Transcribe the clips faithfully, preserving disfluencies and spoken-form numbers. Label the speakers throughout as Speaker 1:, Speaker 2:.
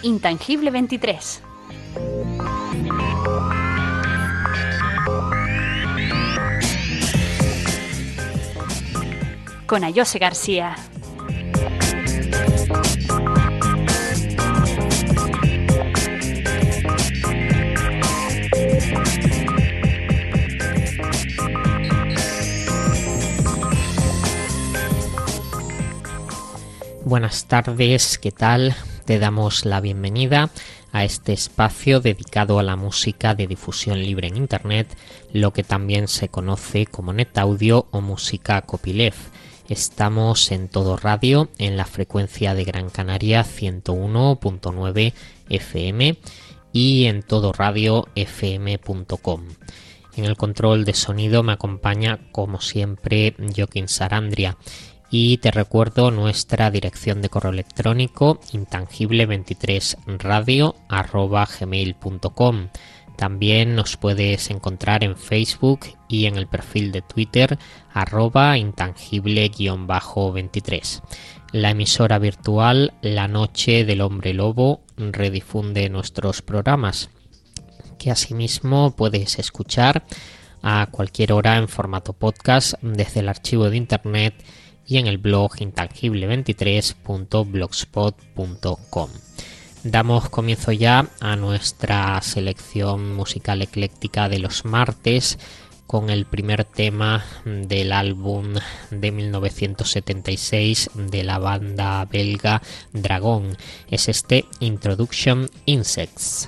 Speaker 1: Intangible veintitrés. Con Ayose García.
Speaker 2: Buenas tardes, ¿qué tal? Te damos la bienvenida a este espacio dedicado a la música de difusión libre en Internet, lo que también se conoce como NetAudio o música copyleft. Estamos en Todo Radio, en la frecuencia de Gran Canaria ciento uno punto nueve F M y en todo radio f m punto com. En el control de sonido me acompaña, como siempre, Joaquín Sarandria. Y te recuerdo nuestra dirección de correo electrónico intangible veintitrés radio arroba gmail punto com. También nos puedes encontrar en Facebook y en el perfil de Twitter arroba intangible veintitrés. La emisora virtual La Noche del Hombre Lobo redifunde nuestros programas, que asimismo puedes escuchar a cualquier hora en formato podcast desde el archivo de internet y en el blog intangible veintitrés punto blogspot punto com. Damos comienzo ya a nuestra selección musical ecléctica de los martes con el primer tema del álbum de mil novecientos setenta y seis de la banda belga Dragón. Es este Introduction Insects.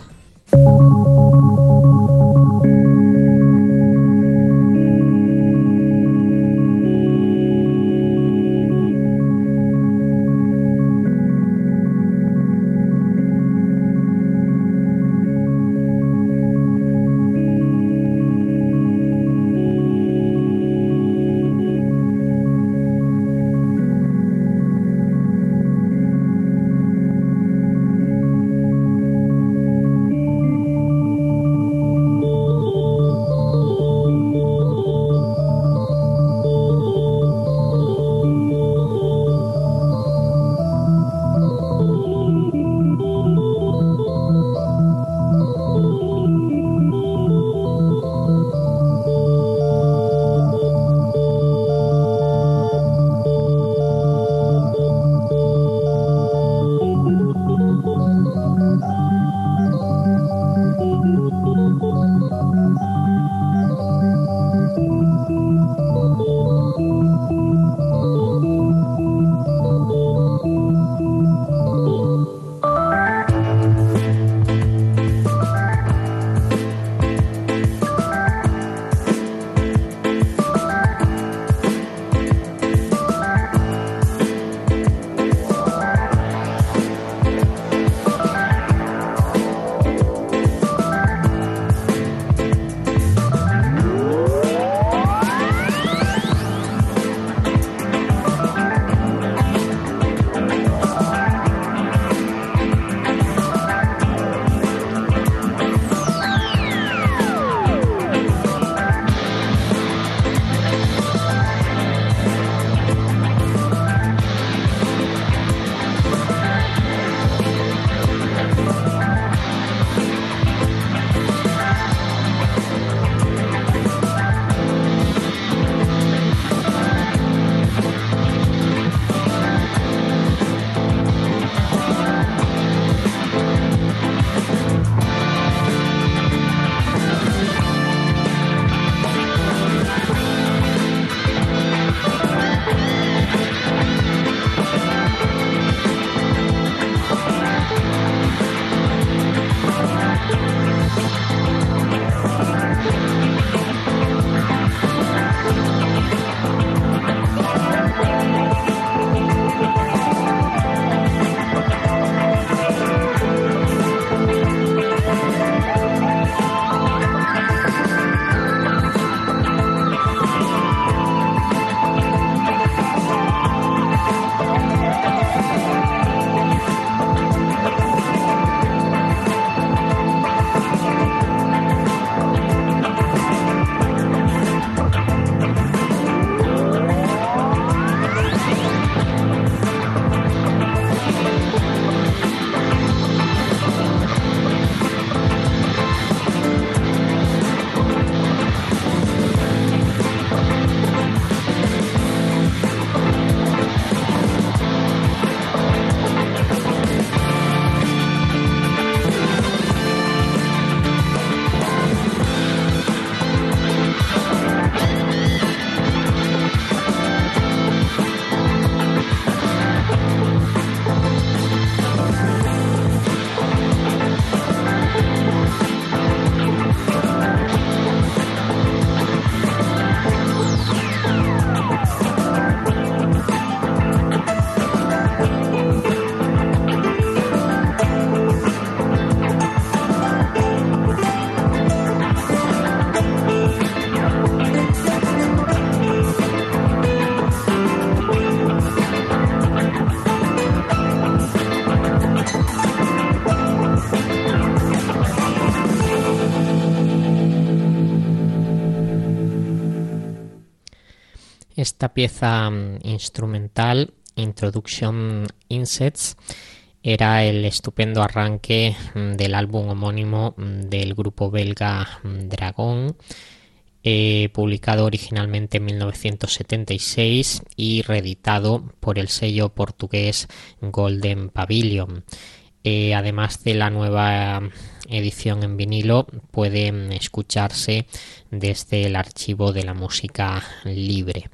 Speaker 2: Esta pieza um, instrumental, Introduction Insets, era el estupendo arranque um, del álbum homónimo um, del grupo belga um, Dragón, eh, publicado originalmente en mil novecientos setenta y seis y reeditado por el sello portugués Golden Pavilion. Eh, además de la nueva edición en vinilo, puede escucharse desde el archivo de la música libre.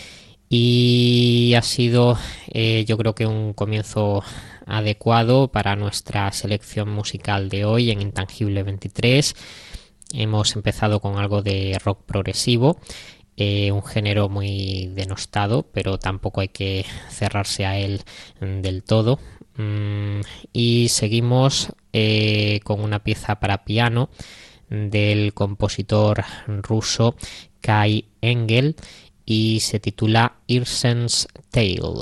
Speaker 2: Y ha sido, eh, yo creo que un comienzo adecuado para nuestra selección musical de hoy en Intangible veintitrés. Hemos empezado con algo de rock progresivo, eh, un género muy denostado, pero tampoco hay que cerrarse a él del todo. Mm, y seguimos eh, con una pieza para piano del compositor ruso Kai Engel y se titula Irsen's Tale.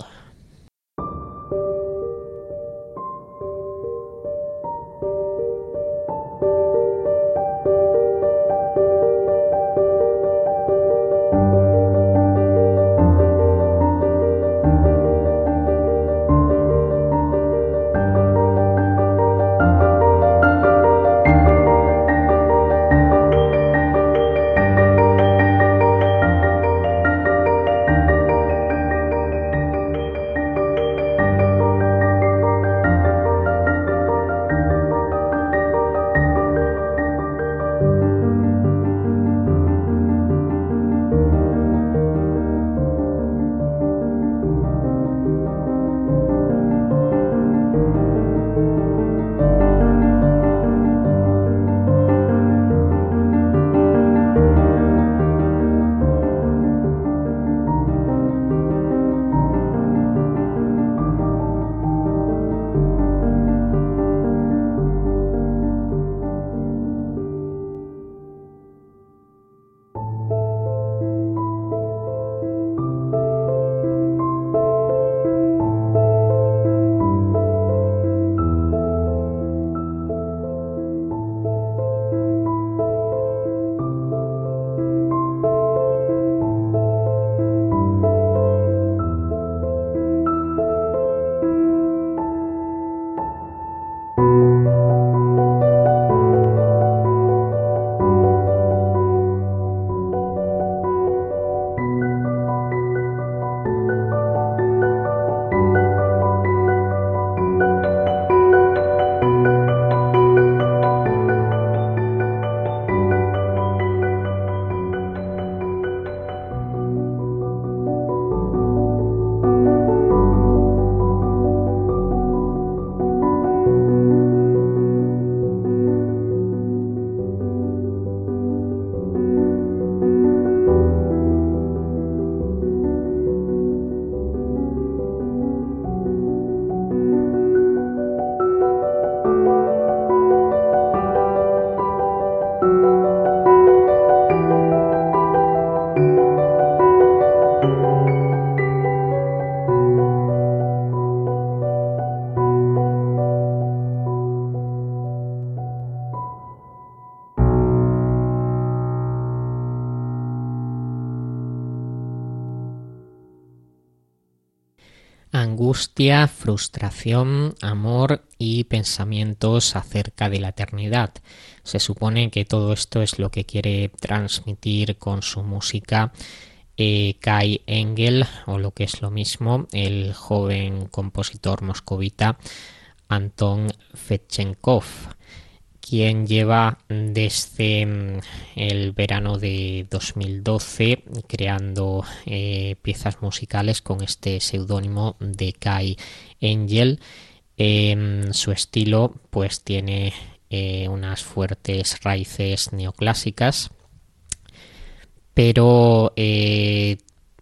Speaker 2: Angustia, frustración, amor y pensamientos acerca de la eternidad. Se supone que todo esto es lo que quiere transmitir con su música eh, Kai Engel, o lo que es lo mismo, el joven compositor moscovita Anton Fedchenkov, quien lleva desde el verano de dos mil doce creando eh, piezas musicales con este seudónimo de Kai Engel. Eh, su estilo pues tiene eh, unas fuertes raíces neoclásicas, pero eh,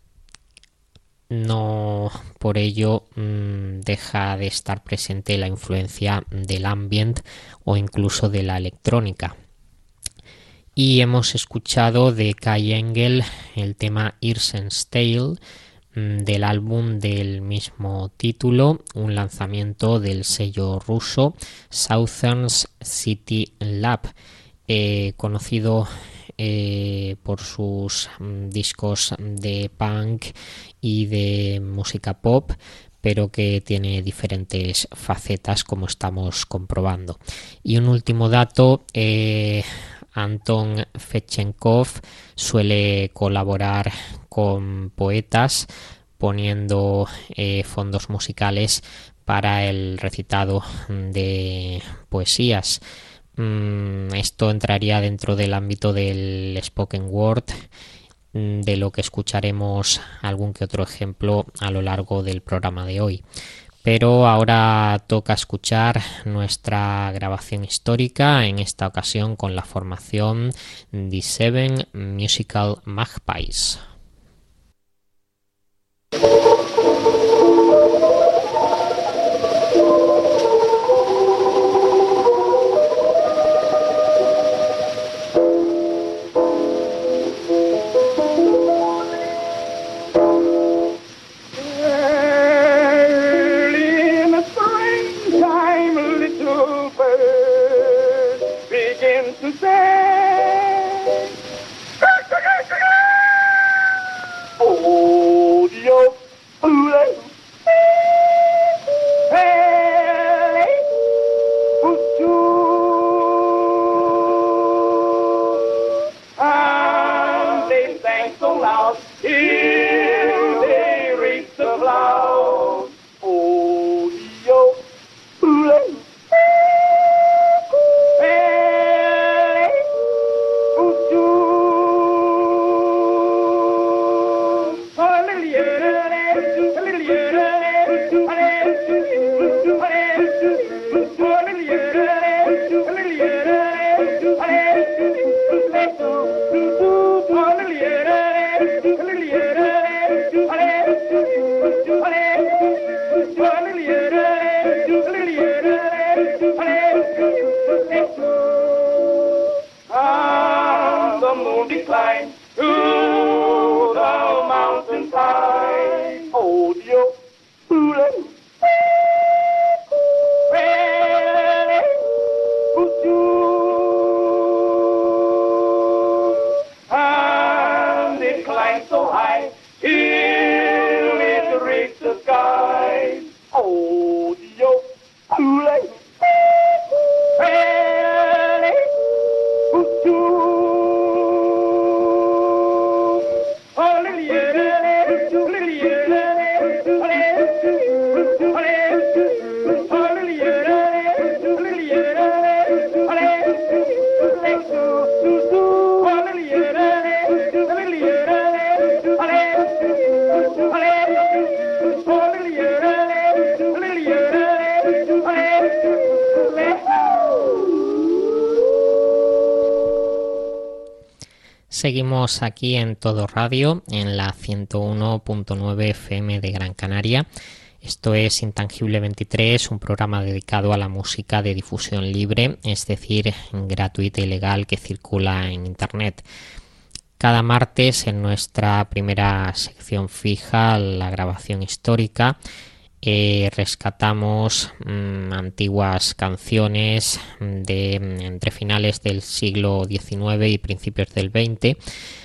Speaker 2: no por ello mmm, deja de estar presente la influencia del ambient o incluso de la electrónica. Y hemos escuchado de Kai Engel el tema Irsen's Tale mmm, del álbum del mismo título, un lanzamiento del sello ruso Southern City Lab, eh, conocido eh, por sus mm, discos de punk y de música pop, pero que tiene diferentes facetas, como estamos comprobando. Y un último dato, eh, Anton Fedchenkov suele colaborar con poetas poniendo eh, fondos musicales para el recitado de poesías. Mm, esto entraría dentro del ámbito del spoken word, de lo que escucharemos algún que otro ejemplo a lo largo del programa de hoy. Pero ahora toca escuchar nuestra grabación histórica, en esta ocasión con la formación The Seven Musical Magpies. Seguimos aquí en Todo Radio, en la ciento uno punto nueve F M de Gran Canaria. Esto es Intangible veintitrés, un programa dedicado a la música de difusión libre, es decir, gratuita y legal, que circula en Internet. Cada martes, en nuestra primera sección fija, la grabación histórica, Eh, rescatamos mmm, antiguas canciones de entre finales del siglo diecinueve y principios del veinte,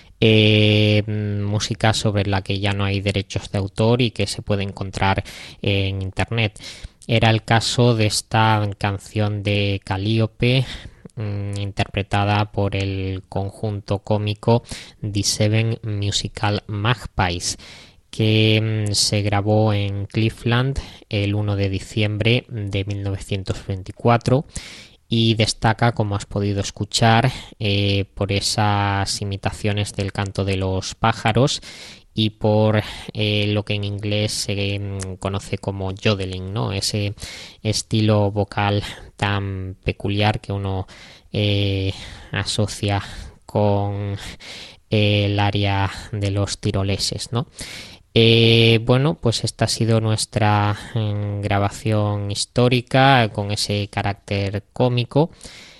Speaker 2: eh, música sobre la que ya no hay derechos de autor y que se puede encontrar en Internet. Era el caso de esta canción de Calíope, mmm, interpretada por el conjunto cómico The Seven Musical Magpies, que se grabó en Cleveland el uno de diciembre de mil novecientos veinticuatro y destaca, como has podido escuchar, eh, por esas imitaciones del canto de los pájaros y por eh, lo que en inglés se eh, conoce como yodeling, ¿no? Ese estilo vocal tan peculiar que uno eh, asocia con eh, el área de los tiroleses, ¿no? Eh, bueno, pues esta ha sido nuestra eh, grabación histórica con ese carácter cómico.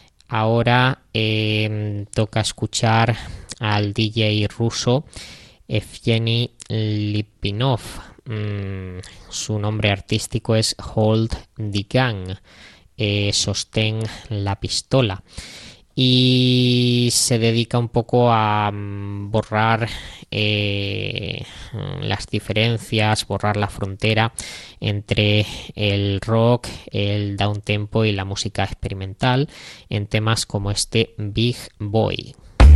Speaker 2: Ahora eh, toca escuchar al D J ruso Evgeny Lipinov. Mm, su nombre artístico es Hold the Gun, eh, sostén la pistola. y se dedica un poco a um, borrar eh, las diferencias, borrar la frontera entre el rock, el downtempo y la música experimental en temas como este Big Boy.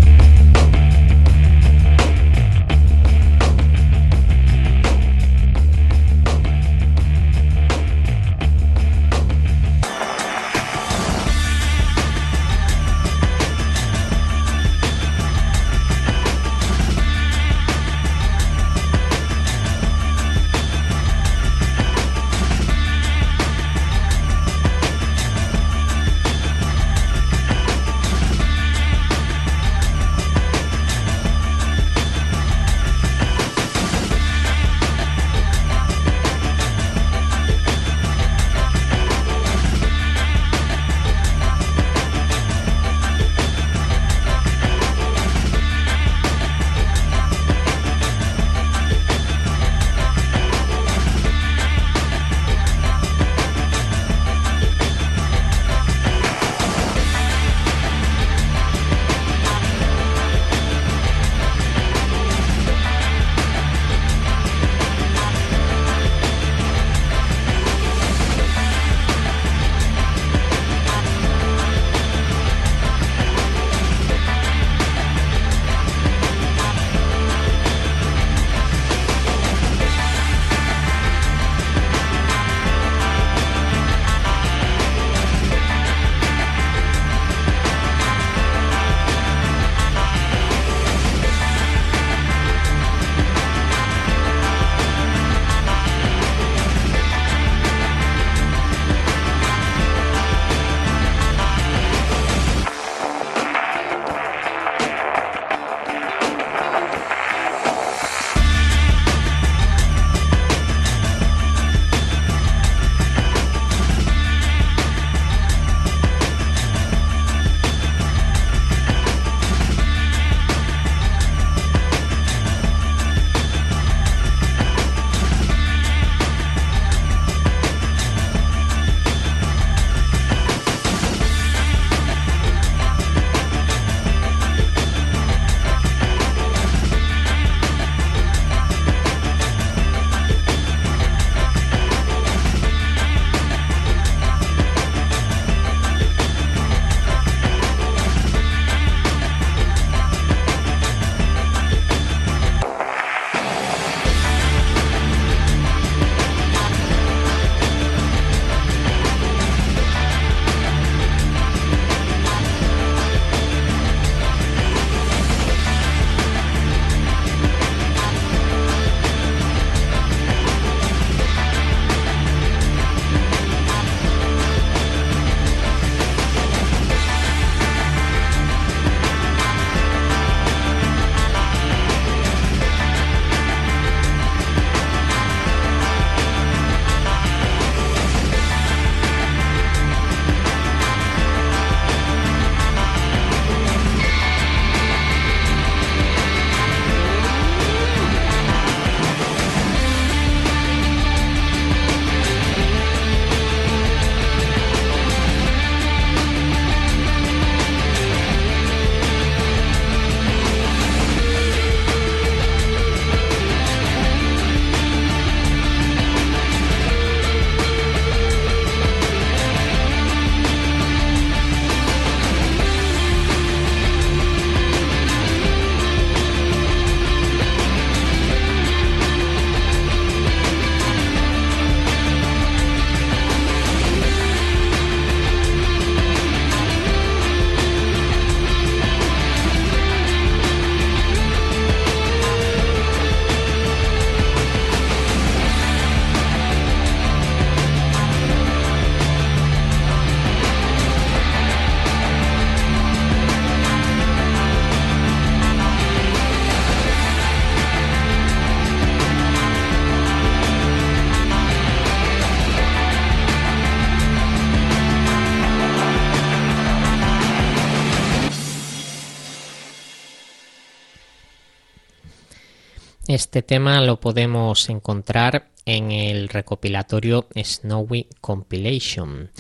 Speaker 2: Este tema lo podemos encontrar en el recopilatorio Snowy Compilation.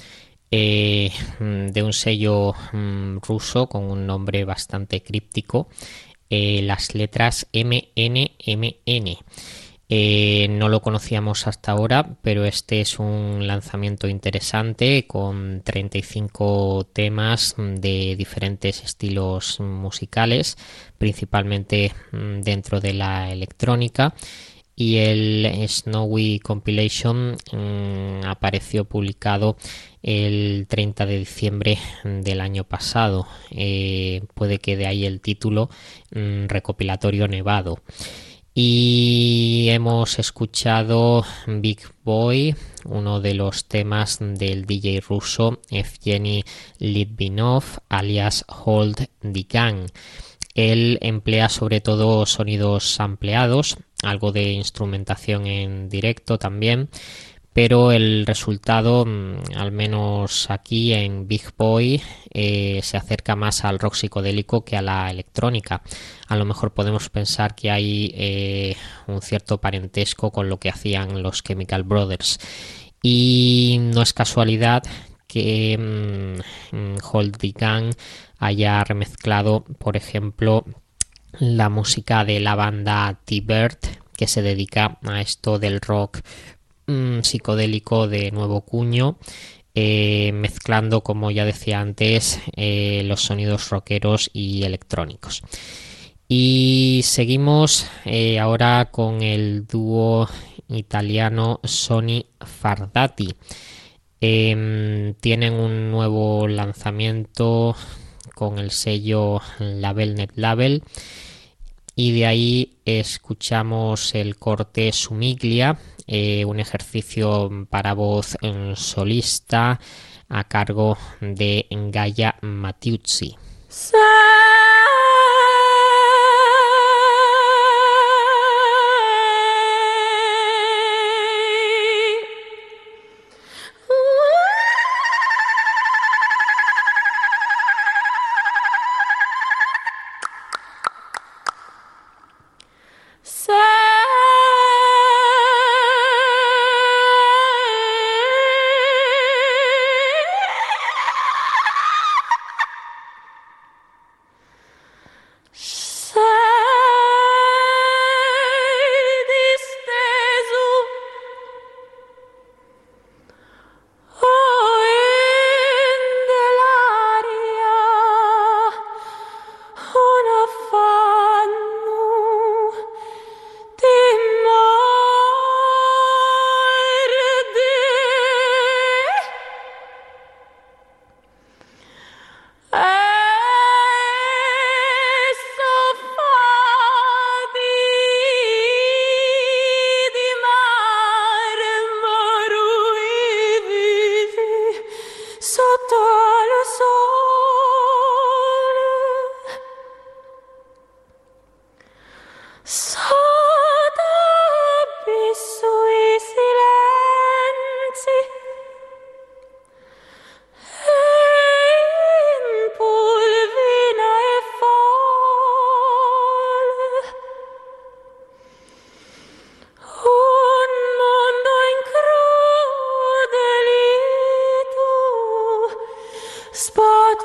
Speaker 2: eh, de un sello mm, ruso con un nombre bastante críptico, eh, las letras M N M N. Eh, no lo conocíamos hasta ahora, pero este es un lanzamiento interesante con treinta y cinco temas de diferentes estilos musicales, principalmente dentro de la electrónica. Y el Snowy Compilation mmm, apareció publicado el treinta de diciembre del año pasado. Eh, puede que de ahí el título mmm, recopilatorio nevado. Y hemos escuchado Big Boy, uno de los temas del D J ruso Evgeny Litvinov, alias Hold the Gang. Él emplea sobre todo sonidos sampleados, algo de instrumentación en directo también, pero el resultado, al menos aquí en Big Boy, eh, se acerca más al rock psicodélico que a la electrónica. A lo mejor podemos pensar que hay eh, un cierto parentesco con lo que hacían los Chemical Brothers. Y no es casualidad que mmm, Hold the Gang haya remezclado, por ejemplo, la música de la banda T-Bird, que se dedica a esto del rock mmm, psicodélico de nuevo cuño, eh, mezclando, como ya decía antes, eh, los sonidos rockeros y electrónicos. Y seguimos eh, ahora con el dúo italiano Sony Fardati. Eh, tienen un nuevo lanzamiento con el sello Label Net Label y de ahí escuchamos el corte Sumiglia, eh, un ejercicio para voz solista a cargo de Gaia Matiuzzi. Sí.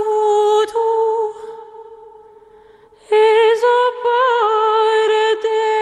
Speaker 3: Sbattuto e sopra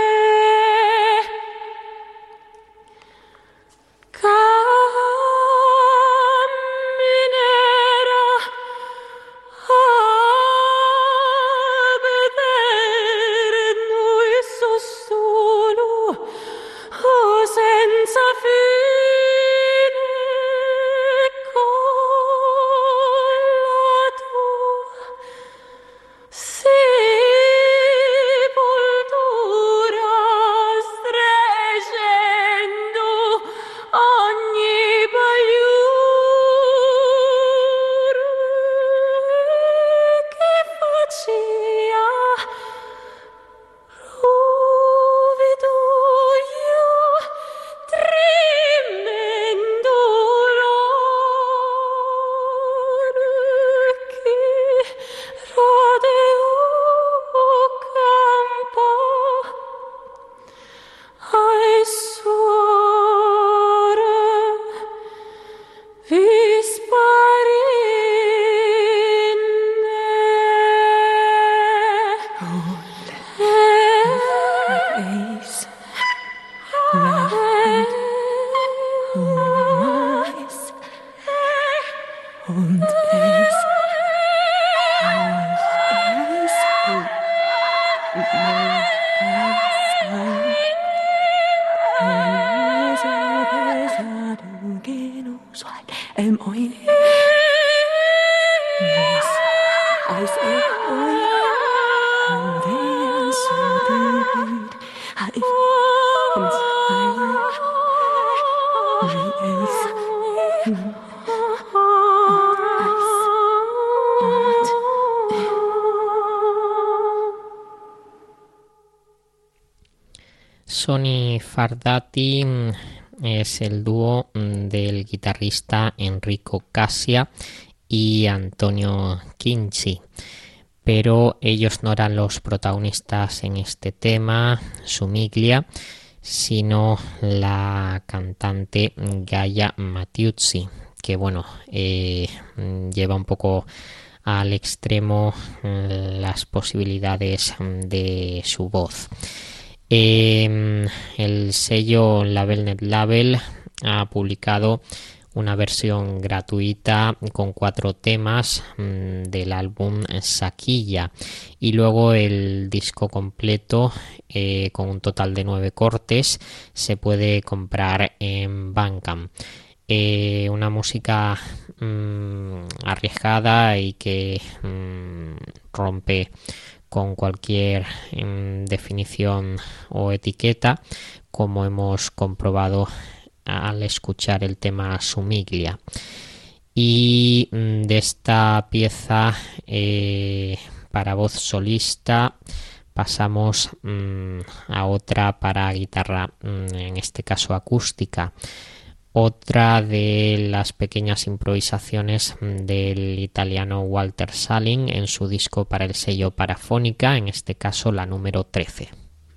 Speaker 2: Sony Fardati es el dúo del guitarrista Enrico Casia y Antonio Kinci, pero ellos no eran los protagonistas en este tema, Sumiglia, sino la cantante Gaia Mattiuzzi, que bueno, eh, lleva un poco al extremo las posibilidades de su voz. Eh, el sello Label Net Label ha publicado una versión gratuita con cuatro temas mmm, del álbum Saquilla, y luego el disco completo eh, con un total de nueve cortes se puede comprar en Bandcamp. Eh, una música mmm, arriesgada y que mmm, rompe con cualquier mmm, definición o etiqueta, como hemos comprobado al escuchar el tema Sumiglia. Y mmm, de esta pieza eh, para voz solista pasamos mmm, a otra para guitarra, mmm, en este caso acústica. Otra de las pequeñas improvisaciones del italiano Walter Salling en su disco para el sello Parafónica, en este caso la número trece.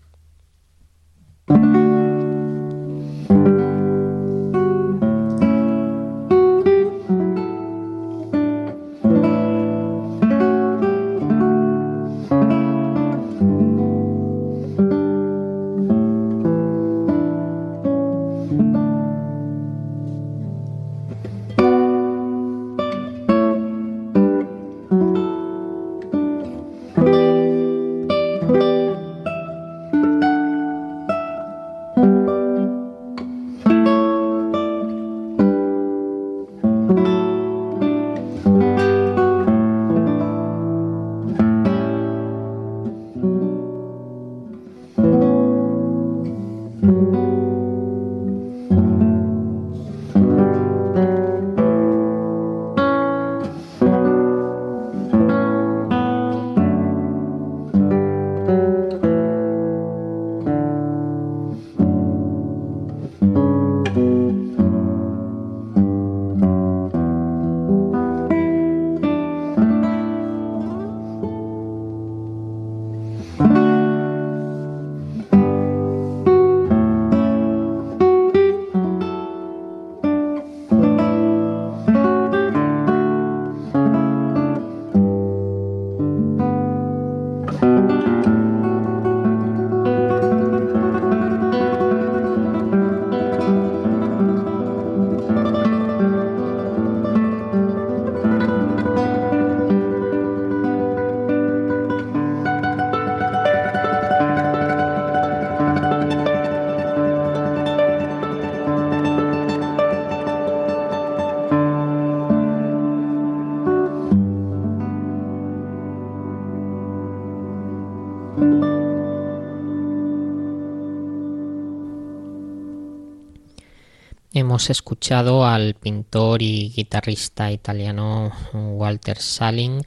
Speaker 2: Hemos escuchado al pintor y guitarrista italiano Walter Salling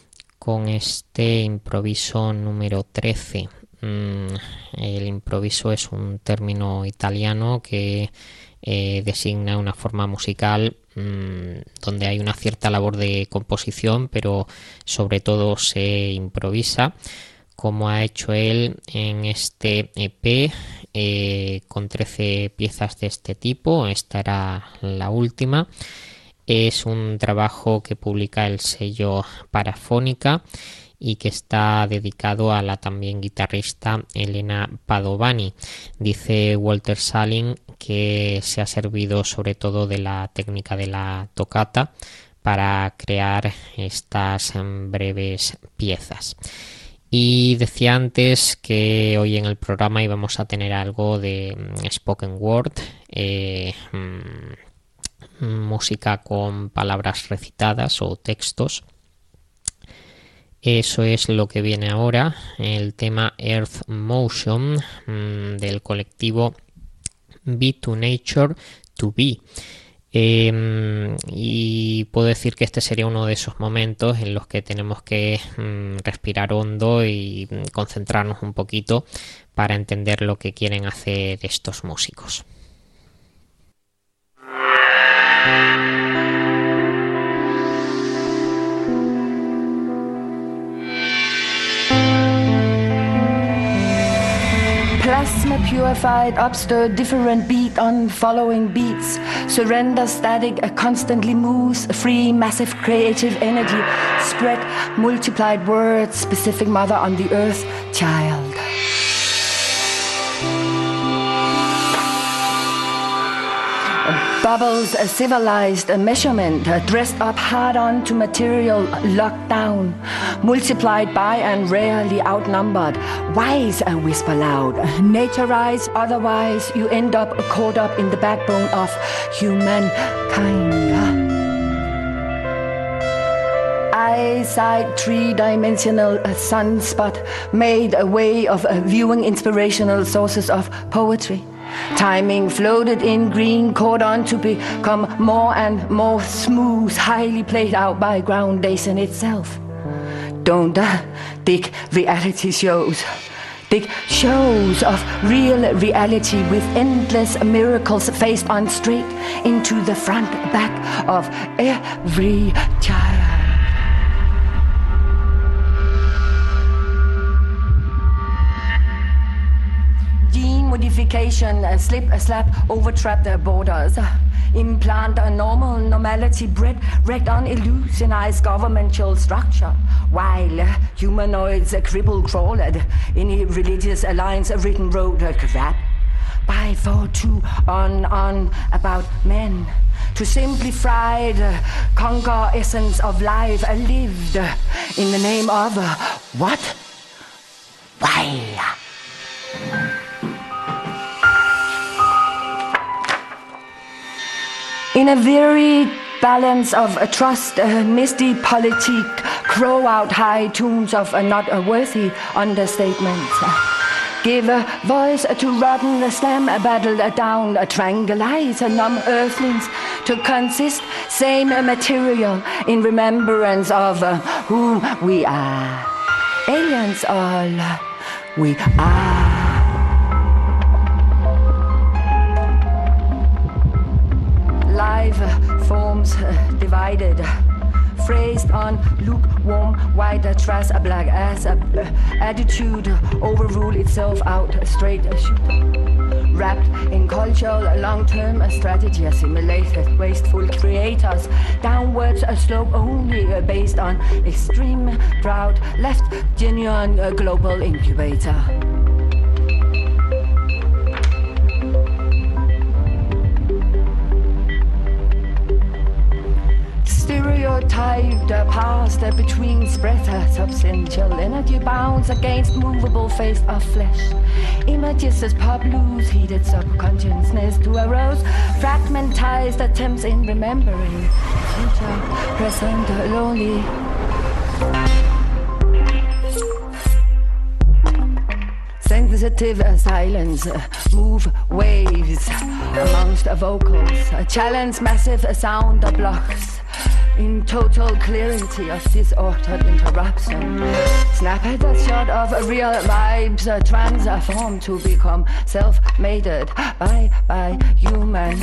Speaker 2: con este improviso número trece. El improviso es un término italiano que eh, designa una forma musical mmm, donde hay una cierta labor de composición, pero sobre todo se improvisa, como ha hecho él en este E P eh, con trece piezas de este tipo. Esta era la última. Es un trabajo que publica el sello Parafónica y que está dedicado a la también guitarrista Elena Padovani. Dice Walter Salling que se ha servido sobre todo de la técnica de la toccata para crear estas breves piezas. Y decía antes que hoy en el programa íbamos a tener algo de spoken word, eh, mm, música con palabras recitadas o textos. Eso es lo que viene ahora, el tema Earth Motion mmm, del colectivo Be to Nature to Be. Eh, y puedo decir que este sería uno de esos momentos en los que tenemos que mm, respirar hondo y mm, concentrarnos un poquito para entender lo que quieren hacer estos músicos.
Speaker 3: Plasma purified, upstirred, different beat on following beats. Surrender static, constantly moves, free, massive creative energy. Spread, multiplied words, specific mother on the earth, child. Bubbles, a civilized a measurement, uh, dressed up hard on to material, locked down, multiplied by and rarely outnumbered. Wise, a whisper loud, naturized, otherwise you end up caught up in the backbone of humankind. Eyesight, three-dimensional uh, sunspot, made a way of uh, viewing inspirational sources of poetry. Timing floated in green, caught on to become more and more smooth, highly played out by groundation itself. Don't uh, dig reality shows. Dig shows of real reality with endless miracles faced on straight into the front back of every child. Modification, uh, slip, a slap, overtrap their borders. Uh, implant a normal normality bred, wrecked on illusionized governmental structure. While uh, humanoids uh, cripple crawl at any religious alliance, a written road uh, crap. By for two on, on about men. To simplify the conquer essence of life uh, lived uh, in the name of uh, what? Why? In a very balance of uh, trust, uh, misty politique, crow out high tunes of uh, not a worthy understatement. Uh, give a voice uh, to rotten, uh, slam a battle uh, down, uh, tranquilize uh, numb earthlings to consist same uh, material in remembrance of uh, whom we are. Aliens all uh, we are. Live forms uh, divided, phrased on lukewarm, white uh, trash, a black ass, uh, attitude overrule itself out straight uh, shoot. Wrapped in cultural long-term uh, strategy, assimilated, wasteful creators, downwards a slope only uh, based on extreme drought, left genuine uh, global incubator. Stereotyped the past uh, between spread uh, substantial energy bounds against movable face of flesh. Images as pop loose, heated subconsciousness to arouse fragmentized attempts in remembering future, present, uh, lonely. Sensitive uh, silence, uh, move waves amongst uh, vocals, uh, challenge massive uh, sound uh, blocks. In total clarity of disordered interruption, snap at a shot of uh, real vibes, uh, transform to become self-mated by by human.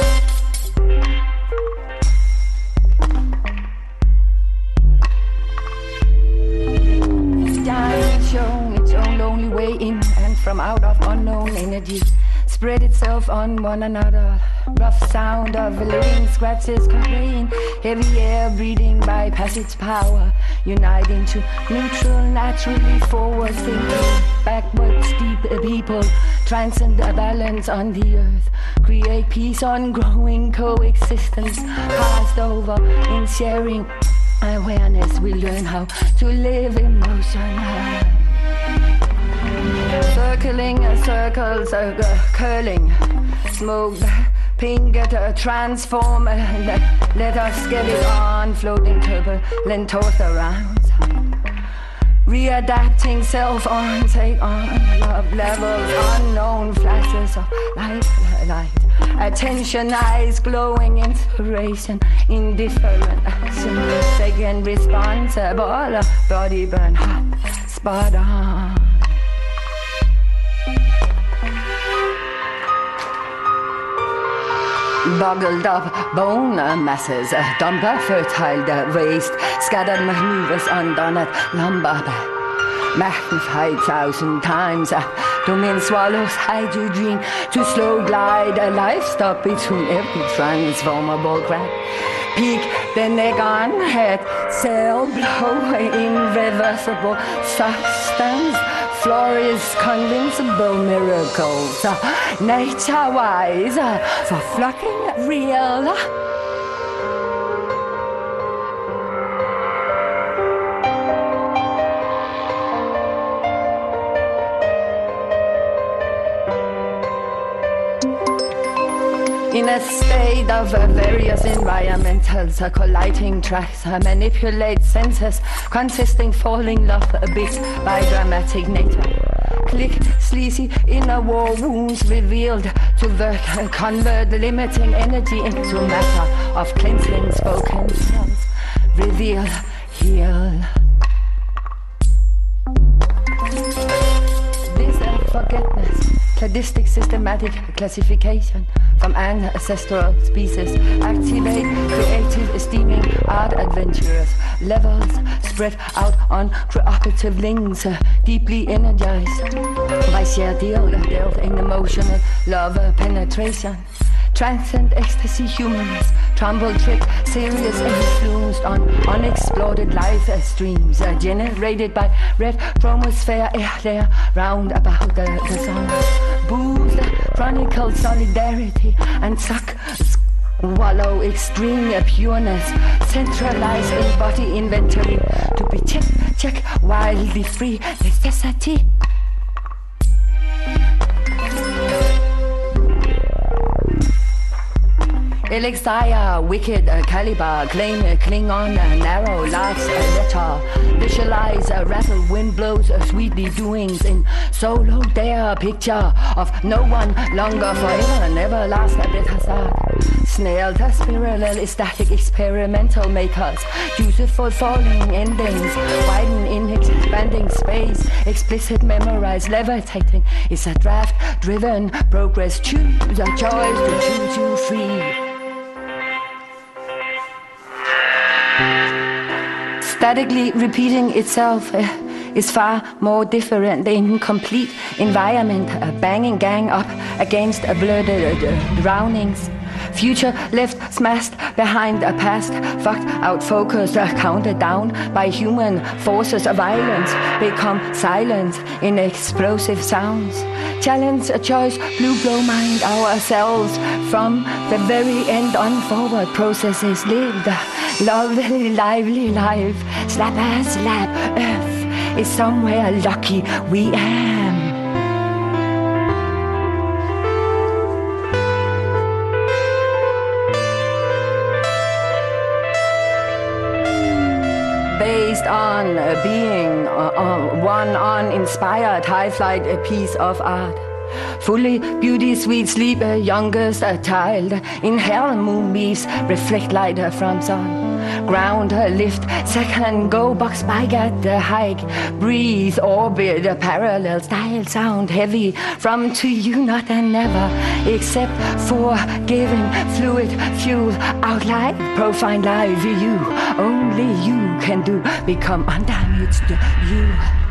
Speaker 3: Time showing its own lonely way in and from out of unknown energy. Spread itself on one another. Rough sound of living scratches conveying heavy air breathing by passage power. Unite into neutral, naturally forward thinking. Backwards deep people transcend a balance on the earth. Create peace on growing coexistence. Passed over in sharing awareness. We learn how to live emotionally. crackling uh, circles, uh, uh, curling, smoke, pink, uh, transform, uh, let, let us get it on, floating turbulent toast around. Readapting self on, take on, love levels, unknown flashes of light, light. Attention, eyes, glowing inspiration, indifferent action, second responsible, body burn hot, spot on. Boggled up bone masses, dumper fertile waste, scattered maneuvers undone at lumbar, magnified thousand times. Domain swallows hydrogen to slow glide, a life stop between every transformable crack. Peak the neck on head, cell blow irreversible substance. Floris convincible miracles, uh, nature-wise, uh, for fucking real. In a state of uh, various environmentals, uh, colliding tracks, uh, manipulate senses, consisting falling love a bit by dramatic nature. Click sleazy inner war wounds revealed to work, uh, convert limiting energy into matter of cleansing spoken sounds. Reveal, heal. This uh, forgetness, cladistic systematic classification from ancestral species, activate creative esteeming art adventurers, levels spread out on cooperative links, uh, deeply energized by shared deal, dealt in emotional love uh, penetration. Transcend ecstasy, humorous, tumble trip, serious influenced on unexploded life uh, streams uh, generated by red chromosphere air layer round about the, the sun. Boost, chronicle solidarity and suck, swallow extreme uh, pureness, centralized in body inventory to be check, check, wildly free necessity. Elixir, wicked uh, caliber, claim, uh, cling on, uh, narrow, large, uh, letter, visualize, uh, rattle, wind blows, uh, sweetly doings in solo, their picture of no one longer forever, never last a bit hazard. Snailed, uh, spiral, ecstatic, experimental makers, useful falling endings, widen in expanding space, explicit memorized, levitating, is a draft driven progress, choose a choice to choose you free. Statically repeating itself uh, is far more different than incomplete environment, a banging gang up against a blurred uh, drownings. Future left smashed behind a past, fucked out focus, uh, counted down by human forces of violence, become silent in explosive sounds. Challenge a choice, blue blow mind ourselves from the very end on forward processes lived. Lovely, lively life, slap a slap, earth is somewhere lucky we am. Based on uh, being uh, uh, one uninspired high flight a piece of art. Fully beauty, sweet sleep, uh, youngest uh, child in hell movies reflect light uh, from sun. Ground, uh, lift, second, go, box, bike at the hike. Breathe, orbit, uh, parallel, style, sound, heavy. From to you, not and never. Except for giving fluid, fuel, outline, profile life. You, only you can do. Become undamaged, you.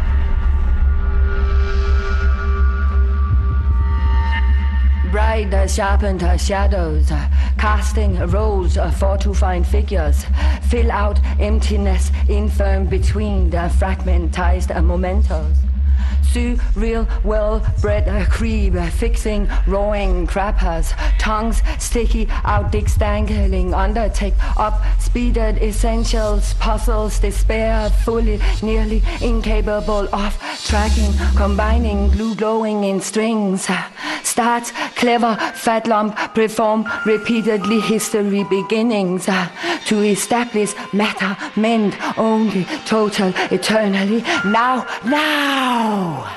Speaker 3: Bright, uh, sharpened uh, shadows, uh, casting roles uh, for to find figures, fill out emptiness infirm between the fragmentized uh, mementos. pursue real well-bred uh, creep, uh, fixing rowing crappers, tongues sticky out dicks dangling, undertake up speeded essentials, puzzles despair, fully nearly incapable of tracking, combining glue glowing in strings, uh, starts clever fat lump, perform repeatedly history beginnings, uh, to establish matter meant only total eternally now now.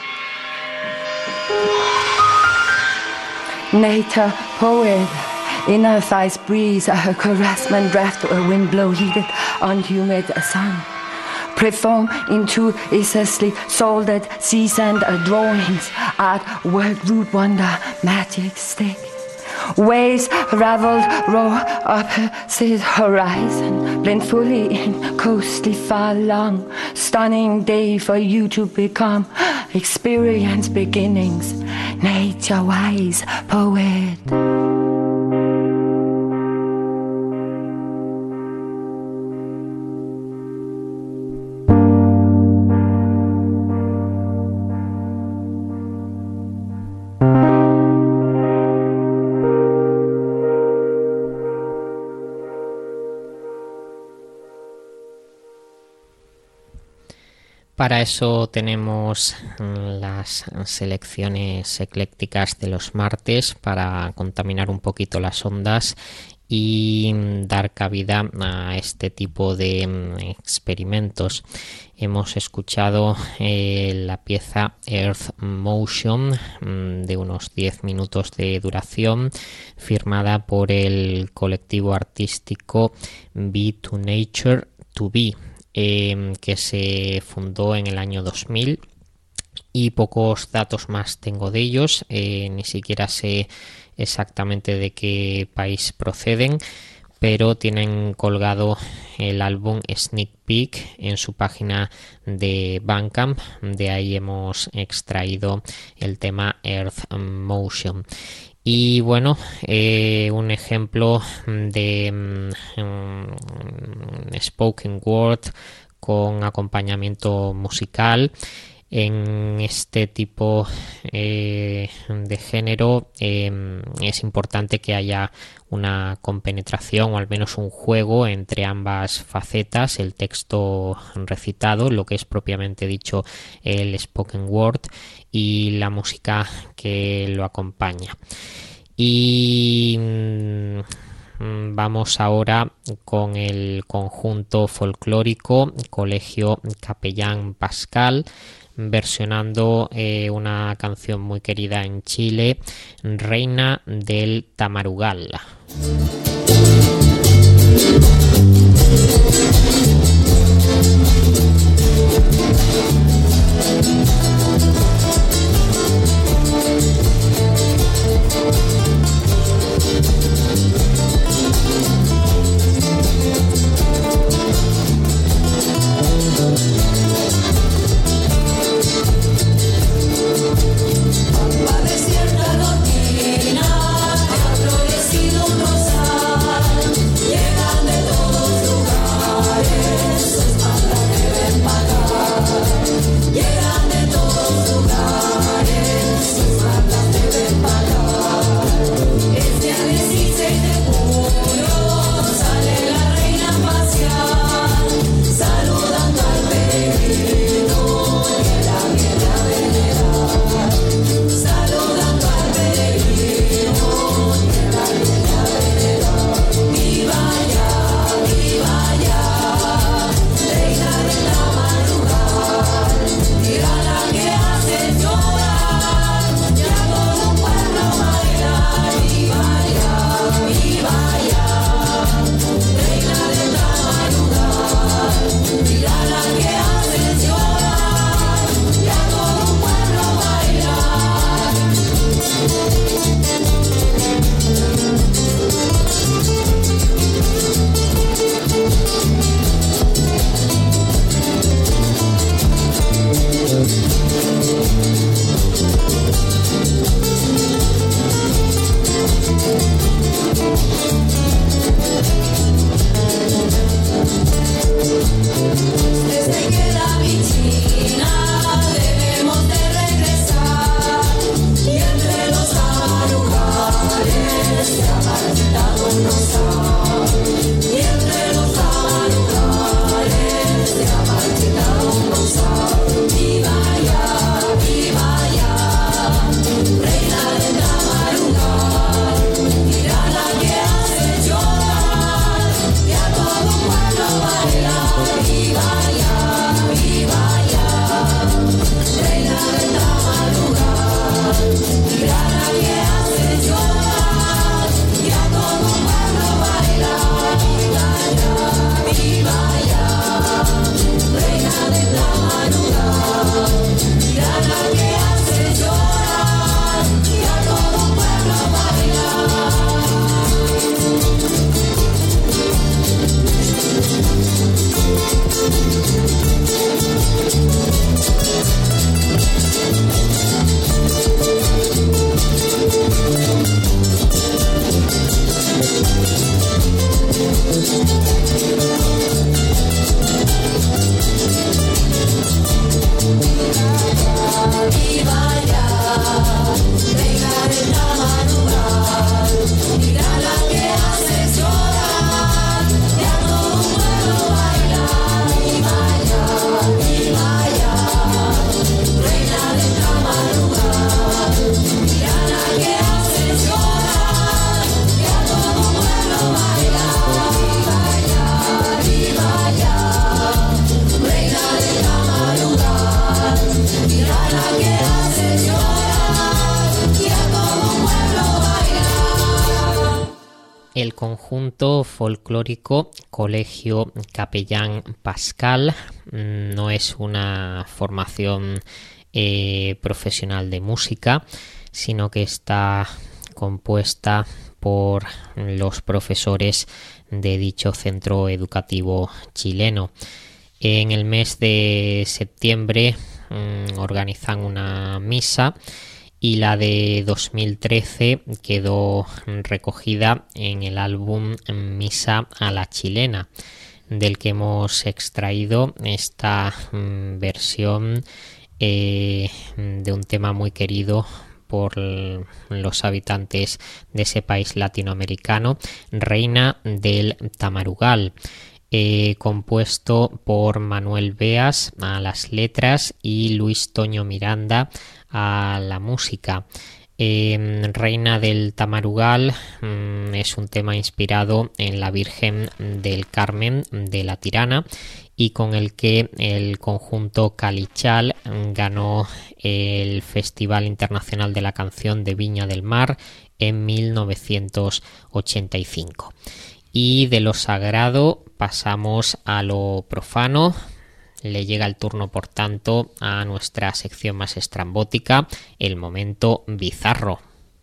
Speaker 3: Nature poet, inner thighs breeze, a harassment draft, a wind blow heated on humid sun. Perform into essentially salted sea sand drawings, art, word, root, wonder, magic stick. Waves raveled, row opposite horizon, blend fully in coastly far long. Stunning day for you to become, experience beginnings, nature-wise poet.
Speaker 2: Para eso tenemos las selecciones eclécticas de los martes para contaminar un poquito las ondas y dar cabida a este tipo de experimentos. Hemos escuchado eh, la pieza Earth Motion de unos diez minutos de duración, firmada por el colectivo artístico Be to Nature to Be, Eh, que se fundó en el año dos mil, y pocos datos más tengo de ellos, eh, ni siquiera sé exactamente de qué país proceden, pero tienen colgado el álbum Sneak Peek en su página de Bandcamp. De ahí hemos extraído el tema Earth Motion. Y bueno, eh, un ejemplo de um, spoken word con acompañamiento musical. En este tipo eh, de género eh, es importante que haya una compenetración o al menos un juego entre ambas facetas, el texto recitado, lo que es propiamente dicho el spoken word, y la música que lo acompaña. Y mmm, vamos ahora con el conjunto folclórico Colegio Capellán Pascal, versionando eh, una canción muy querida en Chile, Reina del Tamarugal.
Speaker 4: Llegan de
Speaker 2: el conjunto folclórico Colegio Capellán Pascal. No es una formación eh, profesional de música, sino que está compuesta por los profesores de dicho centro educativo chileno. En el mes de septiembre mmm, organizan una misa y la de dos mil trece quedó recogida en el álbum Misa a la Chilena, del que hemos extraído esta mmm, versión eh, de un tema muy querido por los habitantes de ese país latinoamericano, Reina del Tamarugal, eh, compuesto por Manuel Beas a las letras y Luis Toño Miranda a la música. Eh, Reina del Tamarugal mm, es un tema inspirado en la Virgen del Carmen de la Tirana y con el que el conjunto Calichal ganó el Festival Internacional de la Canción de Viña del Mar en mil novecientos ochenta y cinco. Y de lo sagrado pasamos a lo profano. Le llega el turno, por tanto, a nuestra sección más estrambótica, el momento bizarro.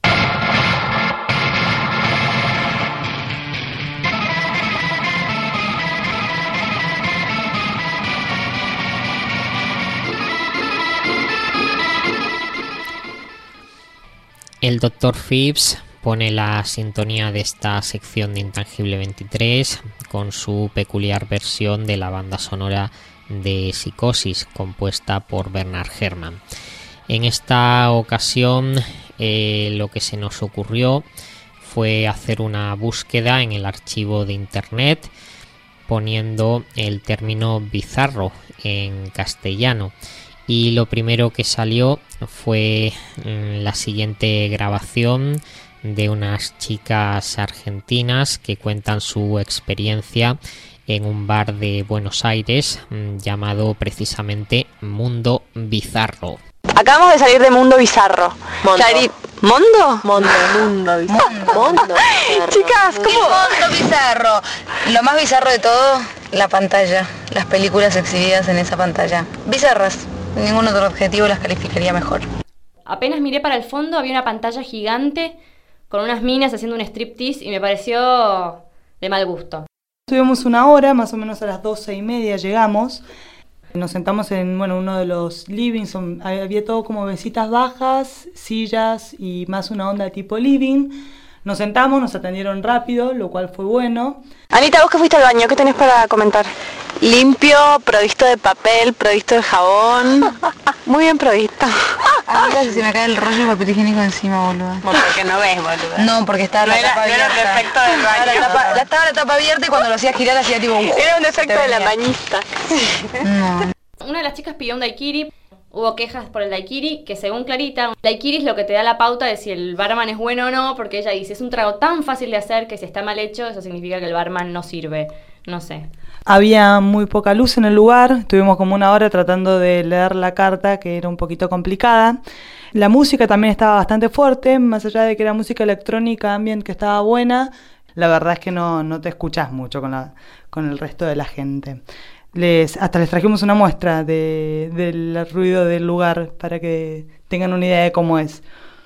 Speaker 2: El doctor Phipps pone la sintonía de esta sección de Intangible veintitrés con su peculiar versión de la banda sonora de Psicosis, compuesta por Bernard Herrmann. En esta ocasión eh, lo que se nos ocurrió fue hacer una búsqueda en el archivo de internet poniendo el término bizarro en castellano. Y lo primero que salió fue mmm, la siguiente grabación de unas chicas argentinas que cuentan su experiencia en un bar de Buenos Aires mmm, llamado precisamente Mundo Bizarro.
Speaker 4: Acabamos de salir de Mundo Bizarro.
Speaker 5: Mondo.
Speaker 4: Clari... ¿Mondo?
Speaker 5: Mondo, Mundo Bizarro. Mondo Bizarro.
Speaker 4: Chicas, ¿cómo?
Speaker 6: Mundo Bizarro. Lo más bizarro de todo, la pantalla. Las películas exhibidas en esa pantalla. Bizarras. Ningún otro adjetivo las calificaría mejor.
Speaker 7: Apenas miré para el fondo, había una pantalla gigante con unas minas haciendo un striptease y me pareció de mal gusto.
Speaker 8: Estuvimos una hora, más o menos a las doce y media llegamos. Nos sentamos en bueno, uno de los livings, son, había todo como mesitas bajas, sillas y más una onda tipo living. Nos sentamos, nos atendieron rápido, lo cual fue bueno.
Speaker 4: Anita, vos que fuiste al baño, ¿qué tenés para comentar? Limpio, provisto de papel, provisto de jabón. Muy bien provisto.
Speaker 6: Amiga, si se me cae el rollo de papel higiénico encima, boludo.
Speaker 5: Porque no ves, boludo.
Speaker 6: No, porque estaba
Speaker 5: no
Speaker 6: la
Speaker 5: era,
Speaker 6: tapa
Speaker 5: no era
Speaker 6: abierta.
Speaker 5: el defecto del baño.
Speaker 6: La tapa, la, estaba la tapa abierta y cuando lo hacía girar hacía tipo...
Speaker 4: Era un defecto de la bañista.
Speaker 6: No.
Speaker 7: Una de las chicas pidió un daiquiri. Hubo quejas por el daiquiri, que según Clarita, daiquiri es lo que te da la pauta de si el barman es bueno o no, porque ella dice, es un trago tan fácil de hacer que si está mal hecho, eso significa que el barman no sirve. No sé.
Speaker 8: Había muy poca luz en el lugar, estuvimos como una hora tratando de leer la carta, que era un poquito complicada. La música también estaba bastante fuerte, más allá de que era música electrónica, ambient, que estaba buena, la verdad es que no, no te escuchás mucho con, la, con el resto de la gente. Les, hasta les trajimos una muestra de, del ruido del lugar para que tengan una idea de cómo es.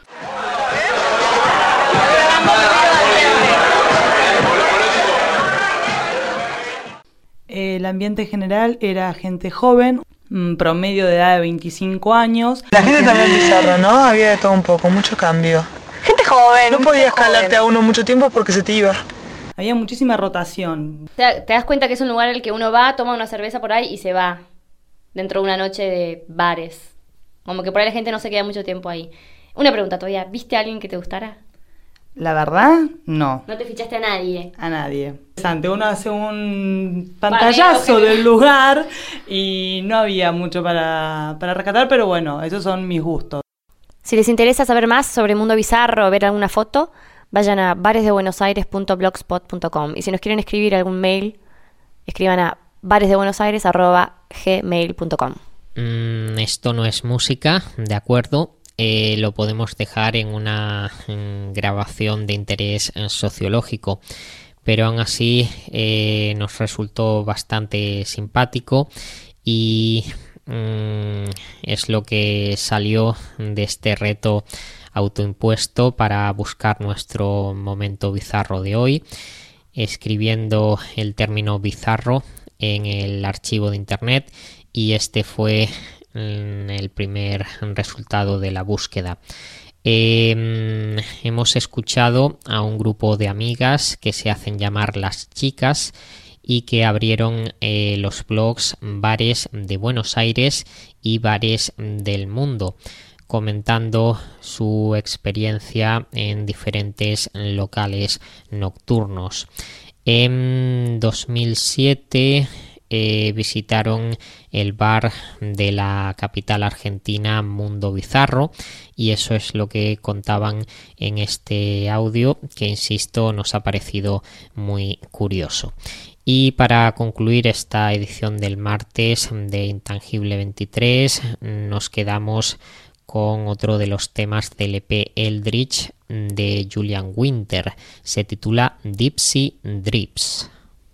Speaker 8: El ambiente general era gente joven, promedio de edad de veinticinco años.
Speaker 5: La gente también bizarra, ¿no? Había de todo un poco, mucho cambio.
Speaker 4: Gente joven.
Speaker 5: No podías calarte a uno mucho tiempo porque se te iba.
Speaker 8: Había muchísima rotación.
Speaker 7: Te, te das cuenta que es un lugar al que uno va, toma una cerveza por ahí y se va. Dentro de una noche de bares. Como que por ahí la gente no se queda mucho tiempo ahí. Una pregunta todavía, ¿viste a alguien que te gustara?
Speaker 8: La verdad, no.
Speaker 7: ¿No te fichaste a nadie?
Speaker 8: A nadie. Uno hace un pantallazo del lugar y no había mucho para, para rescatar, pero bueno, esos son mis gustos.
Speaker 9: Si les interesa saber más sobre Mundo Bizarro o ver alguna foto, vayan a baresdebuenosaires punto blogspot punto com. Y si nos quieren escribir algún mail, escriban a baresdebuenosaires arroba gmail punto com.
Speaker 2: Mm, esto no es música, de acuerdo. eh, lo podemos dejar en una en grabación de interés sociológico, pero aún así eh, nos resultó bastante simpático y mm, es lo que salió de este reto autoimpuesto para buscar nuestro momento bizarro de hoy, escribiendo el término bizarro en el archivo de internet, y este fue el primer resultado de la búsqueda. Eh, hemos escuchado a un grupo de amigas que se hacen llamar Las Chicas y que abrieron eh, los blogs Bares de Buenos Aires y Bares del Mundo, comentando su experiencia en diferentes locales nocturnos. En dos mil siete eh, visitaron el bar de la capital argentina Mundo Bizarro, y eso es lo que contaban en este audio, que insisto nos ha parecido muy curioso. Y para concluir esta edición del martes de Intangible veintitrés, nos quedamos con otro de los temas del E P Eldritch de Julian Winter. Se titula Dipsy Drips.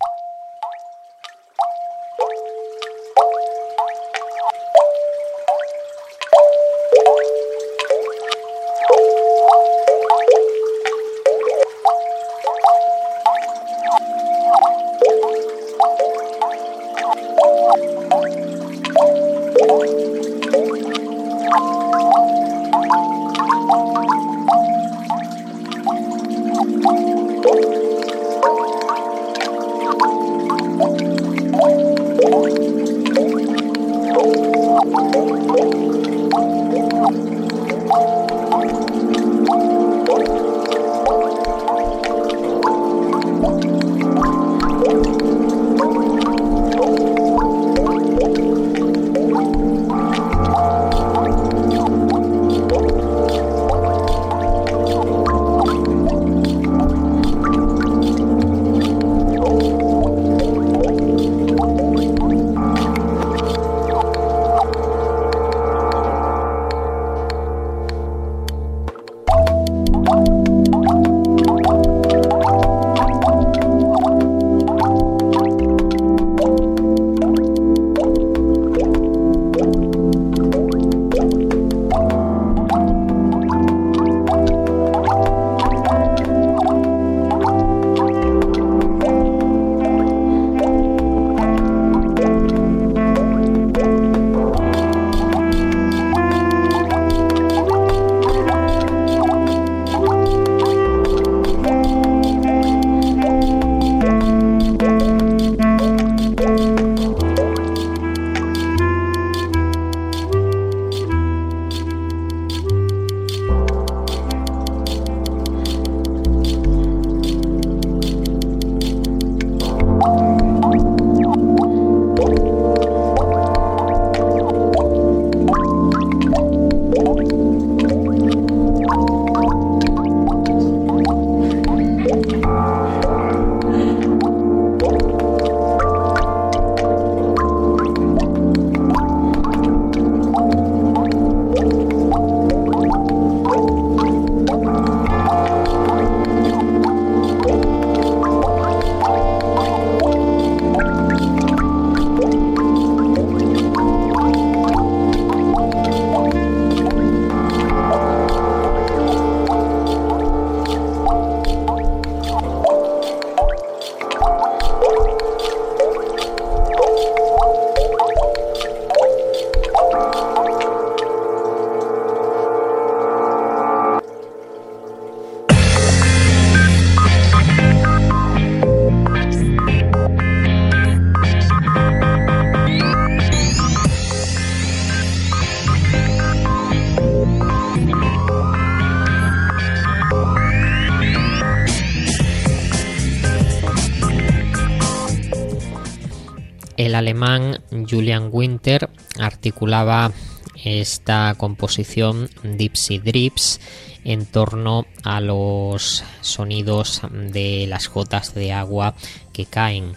Speaker 2: El alemán Julian Winter articulaba esta composición Dipsy Drips en torno a los sonidos de las gotas de agua que caen,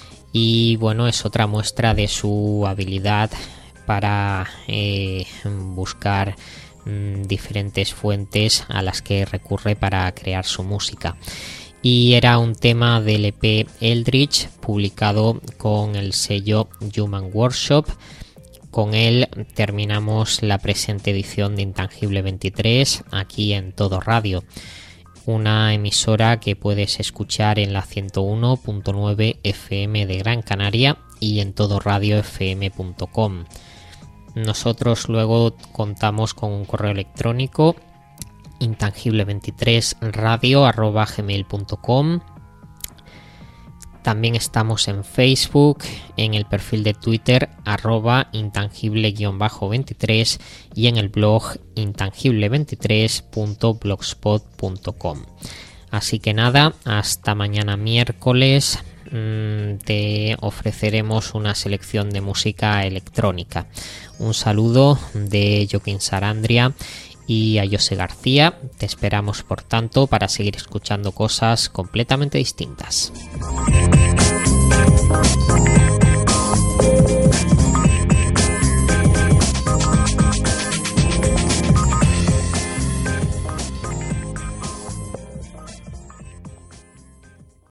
Speaker 2: y bueno, es otra muestra de su habilidad para eh, buscar mmm, diferentes fuentes a las que recurre para crear su música. Y era un tema del E P Eldritch, publicado con el sello Human Workshop. Con él terminamos la presente edición de Intangible veintitrés aquí en Todo Radio, una emisora que puedes escuchar en la ciento uno punto nueve F M de Gran Canaria y en todo radio f m punto com. Nosotros luego contamos con un correo electrónico, intangible veintitrés radio arroba gmail punto com. También estamos en Facebook, en el perfil de Twitter arroba intangible veintitrés y en el blog intangible veintitrés punto blogspot punto com. Así que nada, hasta mañana miércoles. Mmm, te ofreceremos una selección de música electrónica. Un saludo de Joaquín Sarandria y a José García. Te esperamos, por tanto, para seguir escuchando cosas completamente distintas.